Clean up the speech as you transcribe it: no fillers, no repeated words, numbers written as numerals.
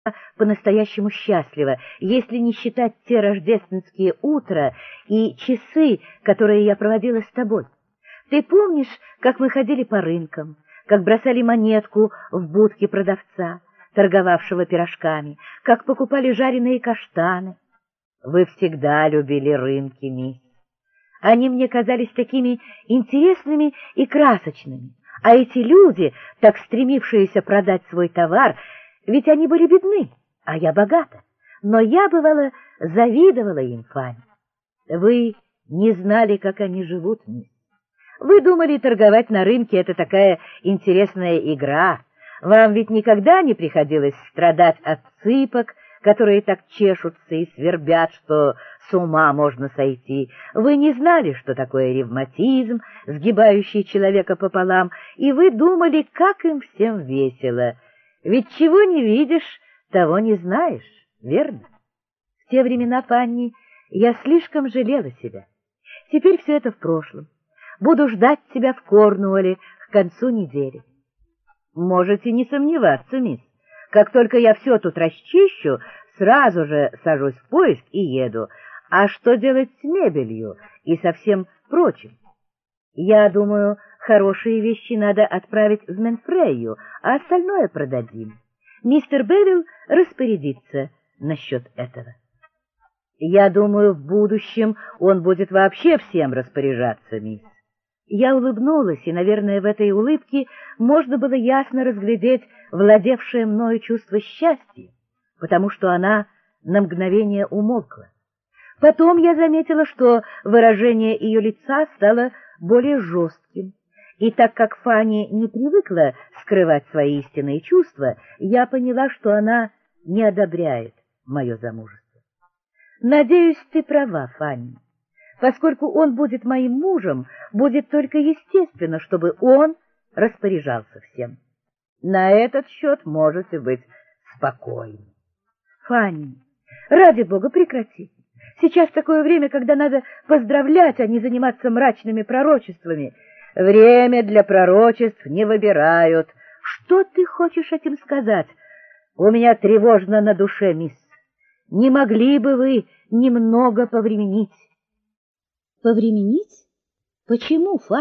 по-настоящему счастлива, если не считать те рождественские утра и часы, которые я проводила с тобой. Ты помнишь, как мы ходили по рынкам, как бросали монетку в будке продавца, торговавшего пирожками, как покупали жареные каштаны? Вы всегда любили рынки, мисс. Они мне казались такими интересными и красочными, а эти люди, так стремившиеся продать свой товар, ведь они были бедны, а я богата. Но я, бывало, завидовала им, Фанни. Вы не знали, как они живут, мисс. Вы думали, торговать на рынке — это такая интересная игра. Вам ведь никогда не приходилось страдать от цыпок, которые так чешутся и свербят, что с ума можно сойти. Вы не знали, что такое ревматизм, сгибающий человека пополам, и вы думали, как им всем весело. Ведь чего не видишь, того не знаешь, верно? В те времена, Фанни, я слишком жалела себя. Теперь все это в прошлом. Буду ждать тебя в Корнуолле к концу недели. Можете не сомневаться, мисс. Как только я все тут расчищу, сразу же сажусь в поезд и еду. А что делать с мебелью и со всем прочим? Я думаю, хорошие вещи надо отправить в Менфрейю, а остальное продадим. Мистер Бервилл распорядится насчет этого. Я думаю, в будущем он будет вообще всем распоряжаться, мисс. Я улыбнулась, и, наверное, в этой улыбке можно было ясно разглядеть владевшее мною чувство счастья, потому что она на мгновение умолкла. Потом я заметила, что выражение ее лица стало более жестким, и так как Фанни не привыкла скрывать свои истинные чувства, я поняла, что она не одобряет мое замужество. Надеюсь, ты права, Фанни. Поскольку он будет моим мужем, будет только естественно, чтобы он распоряжался всем. На этот счет можете быть спокойны. Фанни, ради бога, прекрати. Сейчас такое время, когда надо поздравлять, а не заниматься мрачными пророчествами. Время для пророчеств не выбирают. Что ты хочешь этим сказать? У меня тревожно на душе, мисс. Не могли бы вы немного повременить? Повременить? Почему, Фанни?